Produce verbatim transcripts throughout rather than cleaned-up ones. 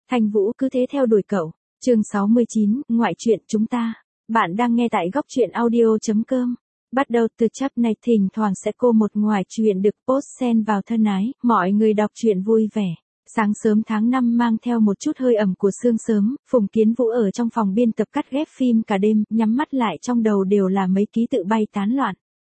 Thanh Vũ cứ thế theo đuổi cậu. Chương sáu mươi chín, ngoại truyện chúng ta. Bạn đang nghe tại góc truyện audio chấm com. Bắt đầu từ chap này thỉnh thoảng sẽ cô một ngoại truyện được post xen vào thân ái, mọi người đọc truyện vui vẻ. Sáng sớm tháng năm mang theo một chút hơi ẩm của sương sớm, Phùng Kiến Vũ ở trong phòng biên tập cắt ghép phim cả đêm, nhắm mắt lại trong đầu đều là mấy ký tự bay tán loạn.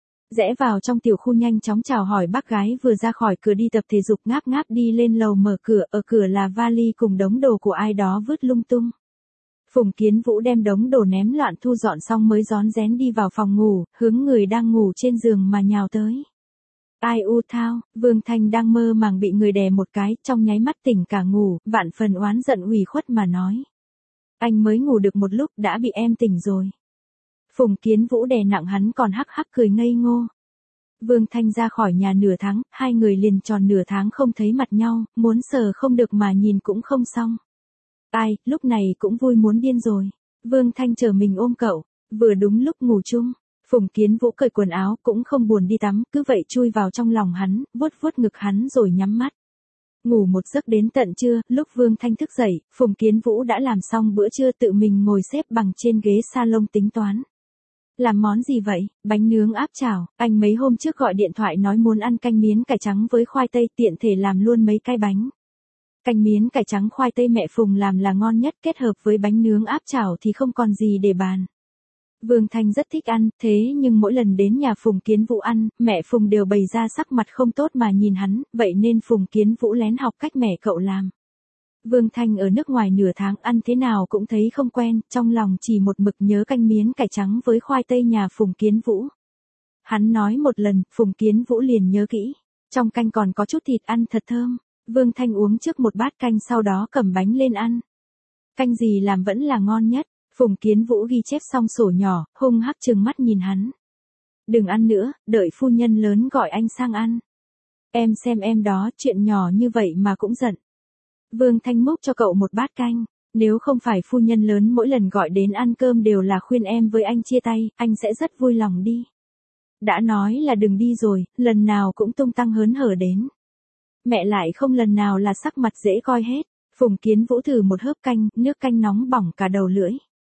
Rẽ vào trong tiểu khu nhanh chóng chào hỏi bác gái vừa ra khỏi cửa đi tập thể dục, ngáp ngáp đi lên lầu mở cửa, ở cửa là vali cùng đống đồ của ai đó vứt lung tung. Phùng Kiến Vũ đem đống đồ ném loạn thu dọn xong mới rón rén đi vào phòng ngủ, hướng người đang ngủ trên giường mà nhào tới. Ai u thao, Vương Thanh đang mơ màng bị người đè một cái, trong nháy mắt tỉnh cả ngủ, vạn phần oán giận ủy khuất mà nói. Anh mới ngủ được một lúc đã bị em tỉnh rồi. Phùng Kiến Vũ đè nặng hắn còn hắc hắc cười ngây ngô. Vương Thanh ra khỏi nhà nửa tháng, hai người liền tròn nửa tháng không thấy mặt nhau, muốn sờ không được mà nhìn cũng không xong. Ai, lúc này cũng vui muốn điên rồi. Vương Thanh chờ mình ôm cậu, vừa đúng lúc ngủ chung. Phùng Kiến Vũ cởi quần áo cũng không buồn đi tắm, cứ vậy chui vào trong lòng hắn, vuốt vuốt ngực hắn rồi nhắm mắt. Ngủ một giấc đến tận trưa, lúc Vương Thanh thức dậy, Phùng Kiến Vũ đã làm xong bữa trưa tự mình ngồi xếp bằng trên ghế salon tính toán. Làm món gì vậy? Bánh nướng áp chảo, anh mấy hôm trước gọi điện thoại nói muốn ăn canh miến cải trắng với khoai tây, tiện thể làm luôn mấy cái bánh. Canh miến cải trắng khoai tây mẹ Phùng làm là ngon nhất, kết hợp với bánh nướng áp chảo thì không còn gì để bàn. Vương Thanh rất thích ăn, thế nhưng mỗi lần đến nhà Phùng Kiến Vũ ăn, mẹ Phùng đều bày ra sắc mặt không tốt mà nhìn hắn, vậy nên Phùng Kiến Vũ lén học cách mẹ cậu làm. Vương Thanh ở nước ngoài nửa tháng ăn thế nào cũng thấy không quen, trong lòng chỉ một mực nhớ canh miến cải trắng với khoai tây nhà Phùng Kiến Vũ. Hắn nói một lần, Phùng Kiến Vũ liền nhớ kỹ, trong canh còn có chút thịt ăn thật thơm. Vương Thanh uống trước một bát canh sau đó cầm bánh lên ăn. Canh gì làm vẫn là ngon nhất. Phùng Kiến Vũ ghi chép xong sổ nhỏ, hung hắc trừng mắt nhìn hắn. Đừng ăn nữa, đợi phu nhân lớn gọi anh sang ăn. Em xem em đó, chuyện nhỏ như vậy mà cũng giận. Vương Thanh múc cho cậu một bát canh. Nếu không phải phu nhân lớn mỗi lần gọi đến ăn cơm đều là khuyên em với anh chia tay, anh sẽ rất vui lòng đi. Đã nói là đừng đi rồi, lần nào cũng tung tăng hớn hở đến. Mẹ lại không lần nào là sắc mặt dễ coi hết. Phùng Kiến Vũ thử một hớp canh, nước canh nóng bỏng cả đầu lưỡi.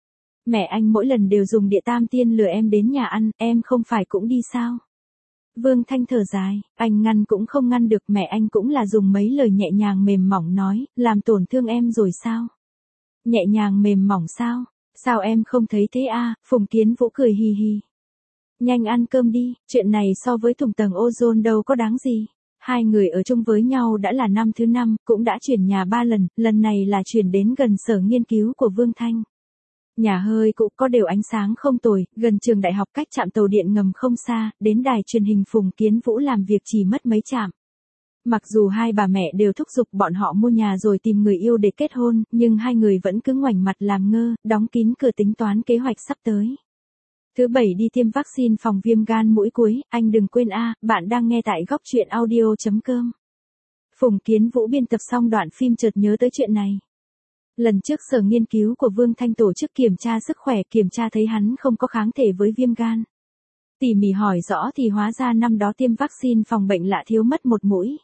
Mẹ anh mỗi lần đều dùng địa tam tiên lừa em đến nhà ăn, em không phải cũng đi sao? Vương Thanh thở dài, anh ngăn cũng không ngăn được, mẹ anh cũng là dùng mấy lời nhẹ nhàng mềm mỏng nói, làm tổn thương em rồi sao? Nhẹ nhàng mềm mỏng sao? Sao em không thấy thế à? Phùng Kiến Vũ cười hì hì. Nhanh ăn cơm đi, chuyện này so với thủng tầng ozone đâu có đáng gì. Hai người ở chung với nhau đã là năm thứ năm, cũng đã chuyển nhà ba lần, lần này là chuyển đến gần sở nghiên cứu của Vương Thanh. Nhà hơi cũng có đều ánh sáng không tồi, gần trường đại học cách trạm tàu điện ngầm không xa, đến đài truyền hình Phùng Kiến Vũ làm việc chỉ mất mấy trạm. Mặc dù hai bà mẹ đều thúc giục bọn họ mua nhà rồi tìm người yêu để kết hôn, nhưng hai người vẫn cứ ngoảnh mặt làm ngơ, đóng kín cửa tính toán kế hoạch sắp tới. Thứ bảy đi tiêm vaccine phòng viêm gan mũi cuối, anh đừng quên a, bạn đang nghe tại góc truyện audio chấm com. Phùng Kiến Vũ biên tập xong đoạn phim chợt nhớ tới chuyện này. Lần trước sở nghiên cứu của Vương Thanh tổ chức kiểm tra sức khỏe, kiểm tra thấy hắn không có kháng thể với viêm gan. Tỉ mỉ hỏi rõ thì hóa ra năm đó tiêm vaccine phòng bệnh lạ thiếu mất một mũi.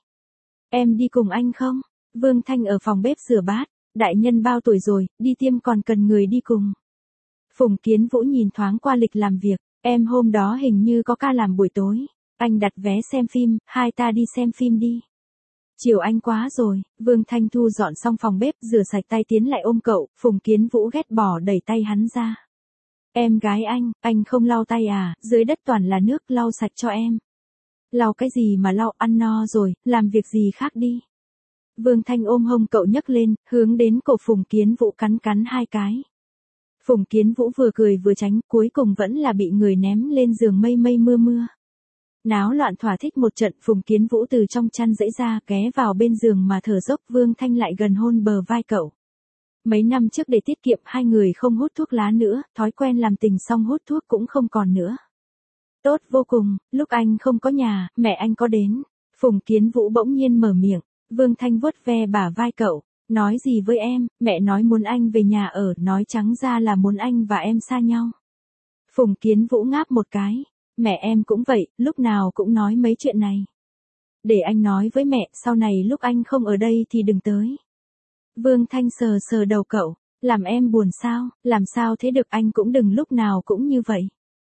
Em đi cùng anh không? Vương Thanh ở phòng bếp rửa bát, đại nhân bao tuổi rồi, đi tiêm còn cần người đi cùng. Phùng Kiến Vũ nhìn thoáng qua lịch làm việc, em hôm đó hình như có ca làm buổi tối, anh đặt vé xem phim, hai ta đi xem phim đi. Chiều anh quá rồi, Vương Thanh thu dọn xong phòng bếp, rửa sạch tay tiến lại ôm cậu, Phùng Kiến Vũ ghét bỏ đẩy tay hắn ra. Em gái anh, anh không lau tay à, dưới đất toàn là nước, lau sạch cho em. Lau cái gì mà lau, ăn no rồi, làm việc gì khác đi. Vương Thanh ôm hông cậu nhấc lên, hướng đến cổ Phùng Kiến Vũ cắn cắn hai cái. Phùng Kiến Vũ vừa cười vừa tránh, cuối cùng vẫn là bị người ném lên giường mây mây mưa mưa. Náo loạn thỏa thích một trận, Phùng Kiến Vũ từ trong chăn dãy ra, ghé vào bên giường mà thở dốc, Vương Thanh lại gần hôn bờ vai cậu. Mấy năm trước để tiết kiệm hai người không hút thuốc lá nữa, thói quen làm tình xong hút thuốc cũng không còn nữa. Tốt vô cùng, lúc anh không có nhà, mẹ anh có đến. Phùng Kiến Vũ bỗng nhiên mở miệng, Vương Thanh vuốt ve bả vai cậu, nói gì với em, mẹ nói muốn anh về nhà ở, nói trắng ra là muốn anh và em xa nhau. Phùng Kiến Vũ ngáp một cái. Mẹ em cũng vậy, lúc nào cũng nói mấy chuyện này. Để anh nói với mẹ, sau này lúc anh không ở đây thì đừng tới. Vương Thanh sờ sờ đầu cậu, làm em buồn sao, làm sao thế được, anh cũng đừng lúc nào cũng như vậy.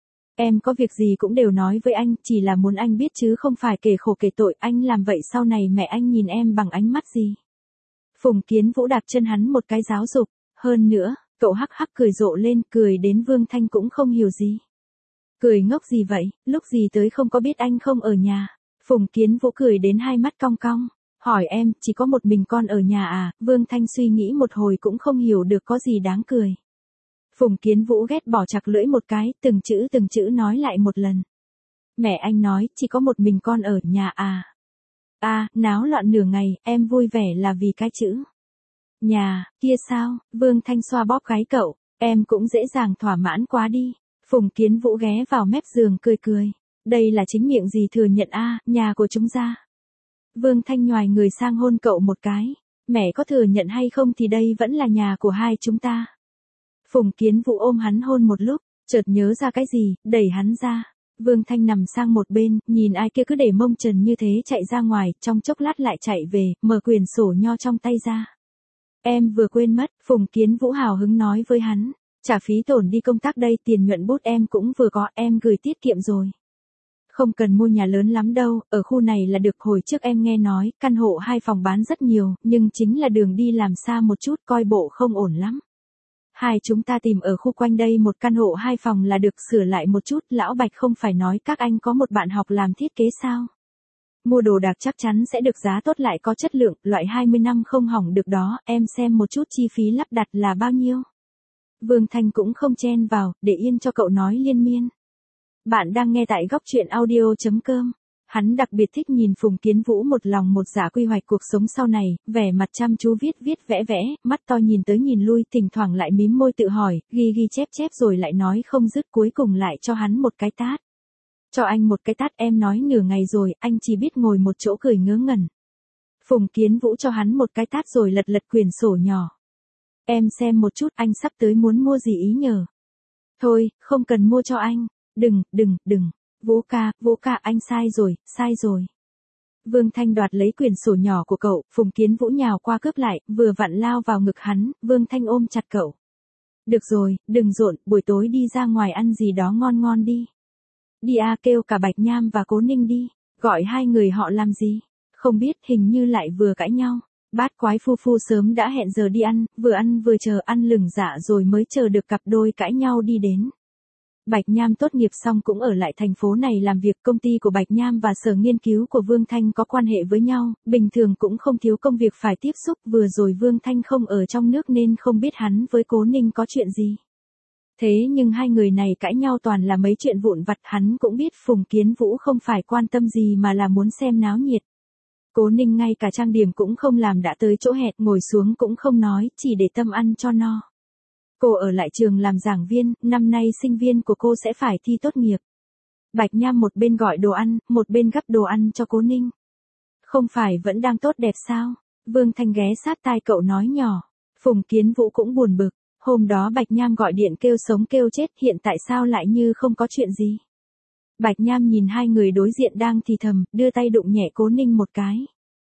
Em có việc gì cũng đều nói với anh, chỉ là muốn anh biết chứ không phải kể khổ kể tội, anh làm vậy sau này mẹ anh nhìn em bằng ánh mắt gì. Phùng Kiến Vũ đạp chân hắn một cái giáo dục, hơn nữa, cậu hắc hắc cười rộ lên, cười đến Vương Thanh cũng không hiểu gì. Cười ngốc gì vậy, lúc gì tới không có biết anh không ở nhà. Phùng Kiến Vũ cười đến hai mắt cong cong, hỏi em, chỉ có một mình con ở nhà à, Vương Thanh suy nghĩ một hồi cũng không hiểu được có gì đáng cười. Phùng Kiến Vũ ghét bỏ chặt lưỡi một cái, từng chữ từng chữ nói lại một lần. Mẹ anh nói, chỉ có một mình con ở nhà à. À, náo loạn nửa ngày, em vui vẻ là vì cái chữ nhà, kia sao, Vương Thanh xoa bóp gáy cậu, em cũng dễ dàng thỏa mãn quá đi. Phùng Kiến Vũ ghé vào mép giường cười cười, đây là chính miệng gì thừa nhận a, nhà của chúng ta. Vương Thanh nhoài người sang hôn cậu một cái, mẹ có thừa nhận hay không thì đây vẫn là nhà của hai chúng ta. Phùng Kiến Vũ ôm hắn hôn một lúc, chợt nhớ ra cái gì, đẩy hắn ra. Vương Thanh nằm sang một bên, nhìn ai kia cứ để mông trần như thế chạy ra ngoài, trong chốc lát lại chạy về, mở quyển sổ nho trong tay ra. Em vừa quên mất, Phùng Kiến Vũ hào hứng nói với hắn, trả phí tổn đi công tác đây, tiền nhuận bút em cũng vừa có, em gửi tiết kiệm rồi. Không cần mua nhà lớn lắm đâu, ở khu này là được, hồi trước em nghe nói, căn hộ hai phòng bán rất nhiều, nhưng chính là đường đi làm xa một chút, coi bộ không ổn lắm. Hai chúng ta tìm ở khu quanh đây một căn hộ hai phòng là được, sửa lại một chút, lão Bạch không phải nói các anh có một bạn học làm thiết kế sao. Mua đồ đạc chắc chắn sẽ được giá tốt lại có chất lượng, loại hai mươi năm không hỏng được đó, em xem một chút chi phí lắp đặt là bao nhiêu. Vương Thanh cũng không chen vào, để yên cho cậu nói liên miên. Bạn đang nghe tại góc truyện audio chấm com. Hắn đặc biệt thích nhìn Phùng Kiến Vũ một lòng một dạ quy hoạch cuộc sống sau này, vẻ mặt chăm chú viết viết vẽ vẽ, mắt to nhìn tới nhìn lui, thỉnh thoảng lại mím môi tự hỏi, ghi ghi chép chép rồi lại nói không dứt, cuối cùng lại cho hắn một cái tát. Cho anh một cái tát, em nói nửa ngày rồi, anh chỉ biết ngồi một chỗ cười ngớ ngẩn. Phùng Kiến Vũ cho hắn một cái tát rồi lật lật quyển sổ nhỏ. Em xem một chút, anh sắp tới muốn mua gì ý nhờ. Thôi, không cần mua cho anh. Đừng, đừng, đừng. Vũ ca, Vũ ca, anh sai rồi, sai rồi. Vương Thanh đoạt lấy quyển sổ nhỏ của cậu, Phùng Kiến Vũ nhào qua cướp lại, vừa vặn lao vào ngực hắn, Vương Thanh ôm chặt cậu. Được rồi, đừng rộn, buổi tối đi ra ngoài ăn gì đó ngon ngon đi. Đi a, kêu cả Bạch Nham và Cố Ninh đi, gọi hai người họ làm gì? Không biết, hình như lại vừa cãi nhau. Bát quái phu phu sớm đã hẹn giờ đi ăn, vừa ăn vừa chờ ăn lửng dạ rồi mới chờ được cặp đôi cãi nhau đi đến. Bạch Nham tốt nghiệp xong cũng ở lại thành phố này làm việc, công ty của Bạch Nham và sở nghiên cứu của Vương Thanh có quan hệ với nhau, bình thường cũng không thiếu công việc phải tiếp xúc, vừa rồi Vương Thanh không ở trong nước nên không biết hắn với Cố Ninh có chuyện gì. Thế nhưng hai người này cãi nhau toàn là mấy chuyện vụn vặt, hắn cũng biết Phùng Kiến Vũ không phải quan tâm gì mà là muốn xem náo nhiệt. Cố Ninh ngay cả trang điểm cũng không làm đã tới chỗ hẹn, ngồi xuống cũng không nói, chỉ để tâm ăn cho no. Cô ở lại trường làm giảng viên, năm nay sinh viên của cô sẽ phải thi tốt nghiệp. Bạch Nham một bên gọi đồ ăn, một bên gắp đồ ăn cho Cố Ninh. Không phải vẫn đang tốt đẹp sao? Vương Thanh ghé sát tai cậu nói nhỏ. Phùng Kiến Vũ cũng buồn bực. Hôm đó Bạch Nham gọi điện kêu sống kêu chết, hiện tại sao lại như không có chuyện gì. Bạch Nham nhìn hai người đối diện đang thì thầm, đưa tay đụng nhẹ Cố Ninh một cái.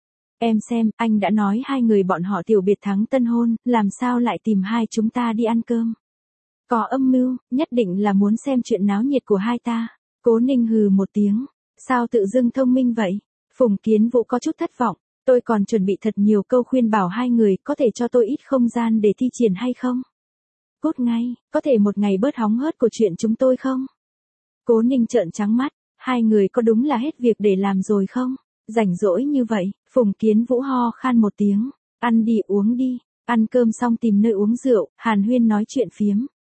Em xem, anh đã nói hai người bọn họ tiểu biệt thắng tân hôn, làm sao lại tìm hai chúng ta đi ăn cơm. Có âm mưu, nhất định là muốn xem chuyện náo nhiệt của hai ta. Cố Ninh hừ một tiếng, sao tự dưng thông minh vậy? Phùng Kiến Vũ có chút thất vọng, tôi còn chuẩn bị thật nhiều câu khuyên bảo hai người, có thể cho tôi ít không gian để thi triển hay không? Cút ngay, có thể một ngày bớt hóng hớt của chuyện chúng tôi không? Cố Ninh trợn trắng mắt, hai người có đúng là hết việc để làm rồi không? Rảnh rỗi như vậy, Phùng Kiến Vũ ho khan một tiếng, ăn đi uống đi, ăn cơm xong tìm nơi uống rượu, hàn huyên nói chuyện phiếm.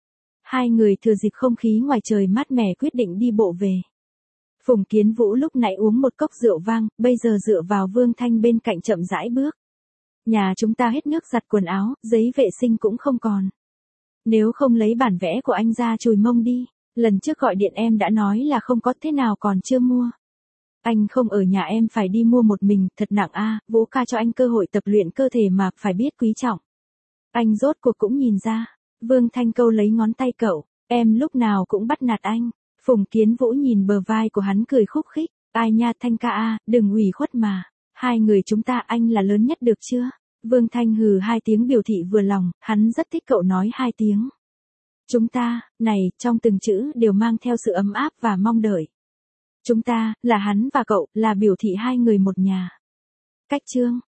Hai người thừa dịp không khí ngoài trời mát mẻ quyết định đi bộ về. Phùng Kiến Vũ lúc nãy uống một cốc rượu vang, bây giờ dựa vào Vương Thanh bên cạnh chậm rãi bước. Nhà chúng ta hết nước giặt quần áo, giấy vệ sinh cũng không còn. Nếu không lấy bản vẽ của anh ra chùi mông đi, lần trước gọi điện em đã nói là không có, thế nào còn chưa mua. Anh không ở nhà em phải đi mua một mình, thật nặng a. Vũ ca cho anh cơ hội tập luyện cơ thể mà phải biết quý trọng. Anh rốt cuộc cũng nhìn ra. Vương Thanh câu lấy ngón tay cậu, em lúc nào cũng bắt nạt anh. Phùng Kiến Vũ nhìn bờ vai của hắn cười khúc khích, ai nha Thanh ca a, đừng ủy khuất mà. Hai người chúng ta anh là lớn nhất được chưa? Vương Thanh hừ hai tiếng biểu thị vừa lòng, hắn rất thích cậu nói hai tiếng. Chúng ta, này, trong từng chữ đều mang theo sự ấm áp và mong đợi. Chúng ta, là hắn và cậu, là biểu thị hai người một nhà. Cách chương